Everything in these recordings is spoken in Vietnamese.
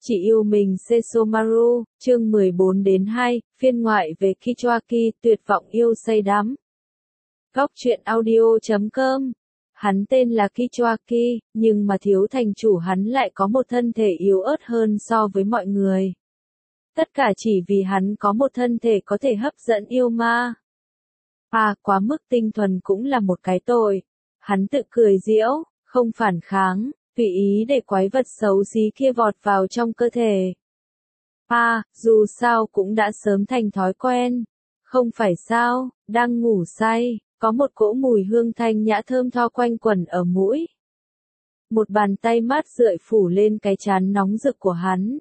Chỉ yêu mình Sesomaru, chương 14-2, phiên ngoại về Kichoaki, tuyệt vọng yêu say đắm. Góc truyện audio.com. Hắn tên là Kichoaki, nhưng mà thiếu thành chủ hắn lại có một thân thể yếu ớt hơn so với mọi người. Tất cả chỉ vì hắn có một thân thể có thể hấp dẫn yêu ma. Quá mức tinh thuần cũng là một cái tội. Hắn tự cười giễu, không phản kháng, tùy ý để quái vật xấu xí kia vọt vào trong cơ thể. Dù sao cũng đã sớm thành thói quen. Không phải sao, đang ngủ say, có một cỗ mùi hương thanh nhã thơm tho quanh quẩn ở mũi. Một bàn tay mát rượi phủ lên cái trán nóng rực của hắn.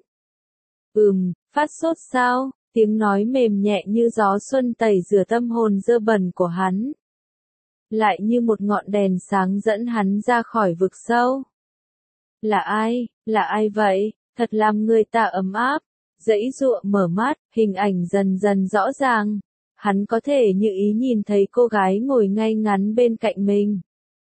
Phát sốt sao? Tiếng nói mềm nhẹ như gió xuân tẩy rửa tâm hồn dơ bẩn của hắn. Lại như một ngọn đèn sáng dẫn hắn ra khỏi vực sâu. Là ai vậy? Thật làm người ta ấm áp. Dãy dụa mở mắt, hình ảnh dần dần rõ ràng. Hắn có thể như ý nhìn thấy cô gái ngồi ngay ngắn bên cạnh mình.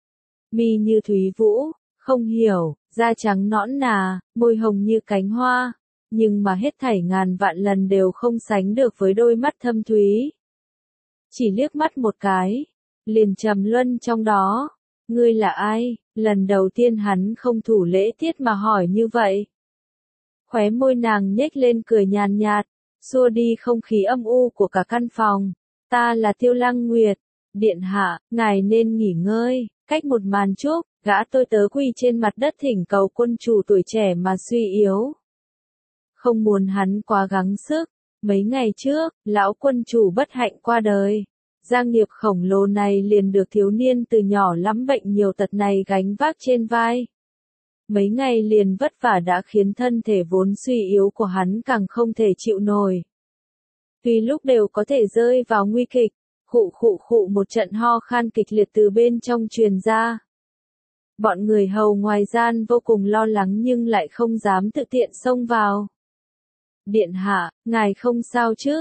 Mi như thúy vũ, không hiểu, da trắng nõn nà, môi hồng như cánh hoa. Nhưng mà hết thảy ngàn vạn lần đều không sánh được với đôi mắt thâm thúy. Chỉ liếc mắt một cái, liền trầm luân trong đó. Ngươi là ai? Lần đầu tiên hắn không thủ lễ tiết mà hỏi như vậy. Khóe môi nàng nhếch lên cười nhàn nhạt, xua đi không khí âm u của cả căn phòng. Ta là Tiêu Lăng Nguyệt. Điện hạ, ngài nên nghỉ ngơi. Cách một màn trúc, gã tôi tớ quỳ trên mặt đất thỉnh cầu quân chủ tuổi trẻ mà suy yếu. Không muốn hắn quá gắng sức. Mấy ngày trước, lão quân chủ bất hạnh qua đời. Gia nghiệp khổng lồ này liền được thiếu niên từ nhỏ lắm bệnh nhiều tật này gánh vác trên vai. Mấy ngày liền vất vả đã khiến thân thể vốn suy yếu của hắn càng không thể chịu nổi. Tuy lúc đều có thể rơi vào nguy kịch, khụ một trận ho khan kịch liệt từ bên trong truyền ra. Bọn người hầu ngoài gian vô cùng lo lắng nhưng lại không dám tự tiện xông vào. Điện hạ, ngài không sao chứ?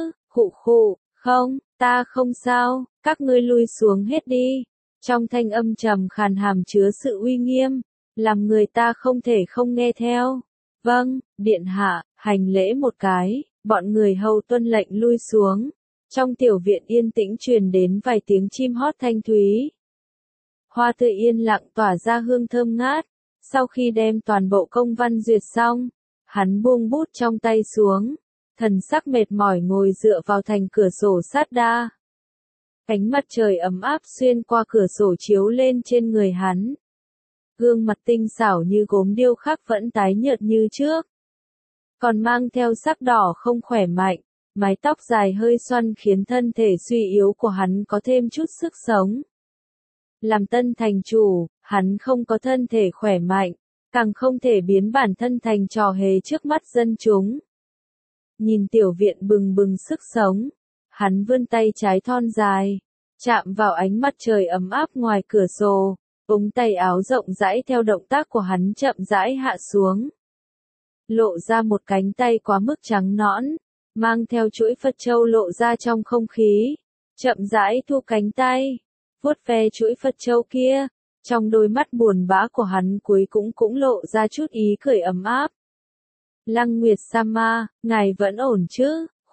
Không, ta không sao, các ngươi lui xuống hết đi. Trong thanh âm trầm khàn hàm chứa sự uy nghiêm, làm người ta không thể không nghe theo. Vâng, điện hạ, hành lễ một cái, bọn người hầu tuân lệnh lui xuống. Trong tiểu viện yên tĩnh truyền đến vài tiếng chim hót thanh thúy. Hoa tươi yên lặng tỏa ra hương thơm ngát. Sau khi đem toàn bộ công văn duyệt xong, hắn buông bút trong tay xuống. Thần sắc mệt mỏi ngồi dựa vào thành cửa sổ sát đa. Ánh mặt trời ấm áp xuyên qua cửa sổ chiếu lên trên người hắn. Gương mặt tinh xảo như gốm điêu khắc vẫn tái nhợt như trước. Còn mang theo sắc đỏ không khỏe mạnh, mái tóc dài hơi xoăn khiến thân thể suy yếu của hắn có thêm chút sức sống. Làm tân thành chủ, hắn không có thân thể khỏe mạnh, càng không thể biến bản thân thành trò hề trước mắt dân chúng. Nhìn tiểu viện bừng bừng sức sống, hắn vươn tay trái thon dài, chạm vào ánh mặt trời ấm áp ngoài cửa sổ, ống tay áo rộng rãi theo động tác của hắn chậm rãi hạ xuống. Lộ ra một cánh tay quá mức trắng nõn, mang theo chuỗi Phật châu lộ ra trong không khí, chậm rãi thu cánh tay, vuốt ve chuỗi Phật châu kia, trong đôi mắt buồn bã của hắn cuối cũng lộ ra chút ý cười ấm áp. Lăng Nguyệt Sama, ngài vẫn ổn chứ?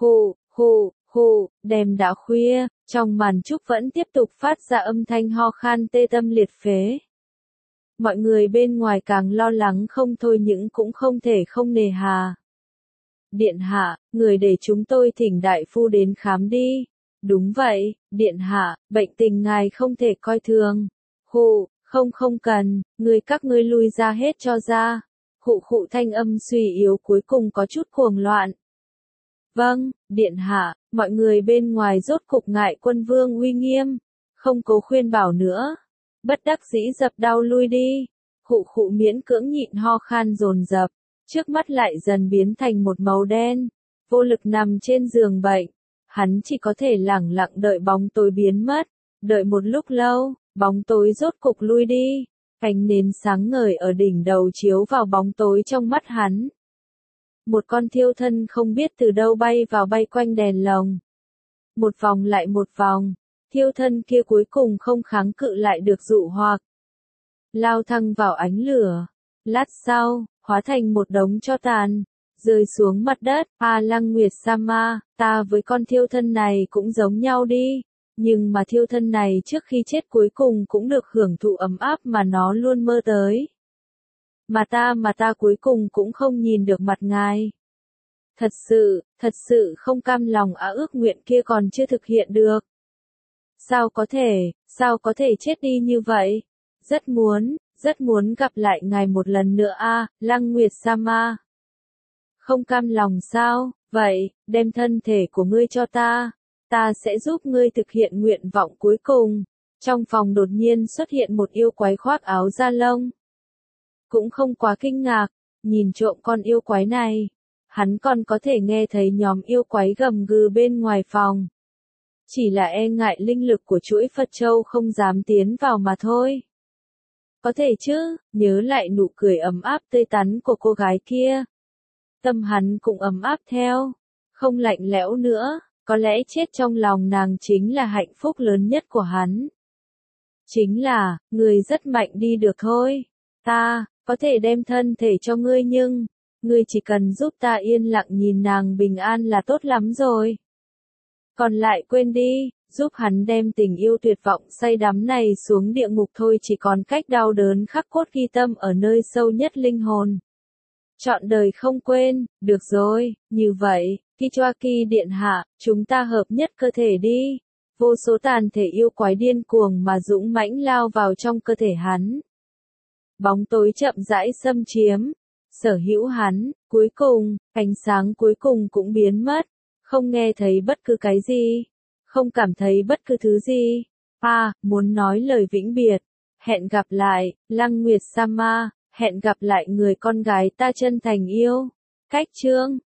Đêm đã khuya, trong màn trúc vẫn tiếp tục phát ra âm thanh ho khan tê tâm liệt phế. Mọi người bên ngoài càng lo lắng không thôi nhưng cũng không thể không nề hà. Điện hạ, người để chúng tôi thỉnh đại phu đến khám đi. Đúng vậy, điện hạ, bệnh tình ngài không thể coi thường. Không cần, các ngươi lui ra hết cho ra. Thanh âm suy yếu cuối cùng có chút cuồng loạn. Vâng, điện hạ, mọi người bên ngoài rốt cục ngại quân vương uy nghiêm, không cố khuyên bảo nữa. Bất đắc dĩ dập đau lui đi. Miễn cưỡng nhịn ho khan dồn dập, trước mắt lại dần biến thành một màu đen, vô lực nằm trên giường bệnh. Hắn chỉ có thể lẳng lặng đợi bóng tối biến mất, đợi một lúc lâu, bóng tối rốt cục lui đi. Ánh nến sáng ngời ở đỉnh đầu chiếu vào bóng tối trong mắt hắn. Một con thiêu thân không biết từ đâu bay vào bay quanh đèn lồng. Một vòng lại một vòng, thiêu thân kia cuối cùng không kháng cự lại được dụ hoặc. Lao thăng vào ánh lửa. Lát sau, hóa thành một đống tro tàn. rơi xuống mặt đất. Lăng Nguyệt Sama, ta với con thiêu thân này cũng giống nhau đi. Nhưng mà thiêu thân này trước khi chết cuối cùng cũng được hưởng thụ ấm áp mà nó luôn mơ tới. Mà ta cuối cùng cũng không nhìn được mặt ngài. Thật sự không cam lòng ước nguyện kia còn chưa thực hiện được. Sao có thể chết đi như vậy? Rất muốn gặp lại ngài một lần nữa Lăng Nguyệt Sama. Không cam lòng sao? Vậy, đem thân thể của ngươi cho ta. Ta sẽ giúp ngươi thực hiện nguyện vọng cuối cùng. Trong phòng đột nhiên xuất hiện một yêu quái khoác áo da lông. Cũng không quá kinh ngạc, nhìn trộm con yêu quái này. Hắn còn có thể nghe thấy nhóm yêu quái gầm gừ bên ngoài phòng. Chỉ là e ngại linh lực của chuỗi Phật Châu không dám tiến vào mà thôi. Có thể chứ, nhớ lại nụ cười ấm áp tươi tắn của cô gái kia. Tâm hắn cũng ấm áp theo, không lạnh lẽo nữa, có lẽ chết trong lòng nàng chính là hạnh phúc lớn nhất của hắn. Chính là, người rất mạnh đi được thôi. Ta, có thể đem thân thể cho ngươi nhưng, ngươi chỉ cần giúp ta yên lặng nhìn nàng bình an là tốt lắm rồi. Còn lại quên đi, giúp hắn đem tình yêu tuyệt vọng say đắm này xuống địa ngục thôi, chỉ còn cách đau đớn khắc cốt ghi tâm ở nơi sâu nhất linh hồn. Trọn đời không quên, được rồi, như vậy, Kichoaki điện hạ, chúng ta hợp nhất cơ thể đi. Vô số tàn thể yêu quái điên cuồng mà dũng mãnh lao vào trong cơ thể hắn. Bóng tối chậm rãi xâm chiếm, sở hữu hắn, cuối cùng, ánh sáng cuối cùng cũng biến mất, không nghe thấy bất cứ cái gì, không cảm thấy bất cứ thứ gì. Muốn nói lời vĩnh biệt, hẹn gặp lại, Lăng Nguyệt Sama, hẹn gặp lại người con gái ta chân thành yêu. Cách chương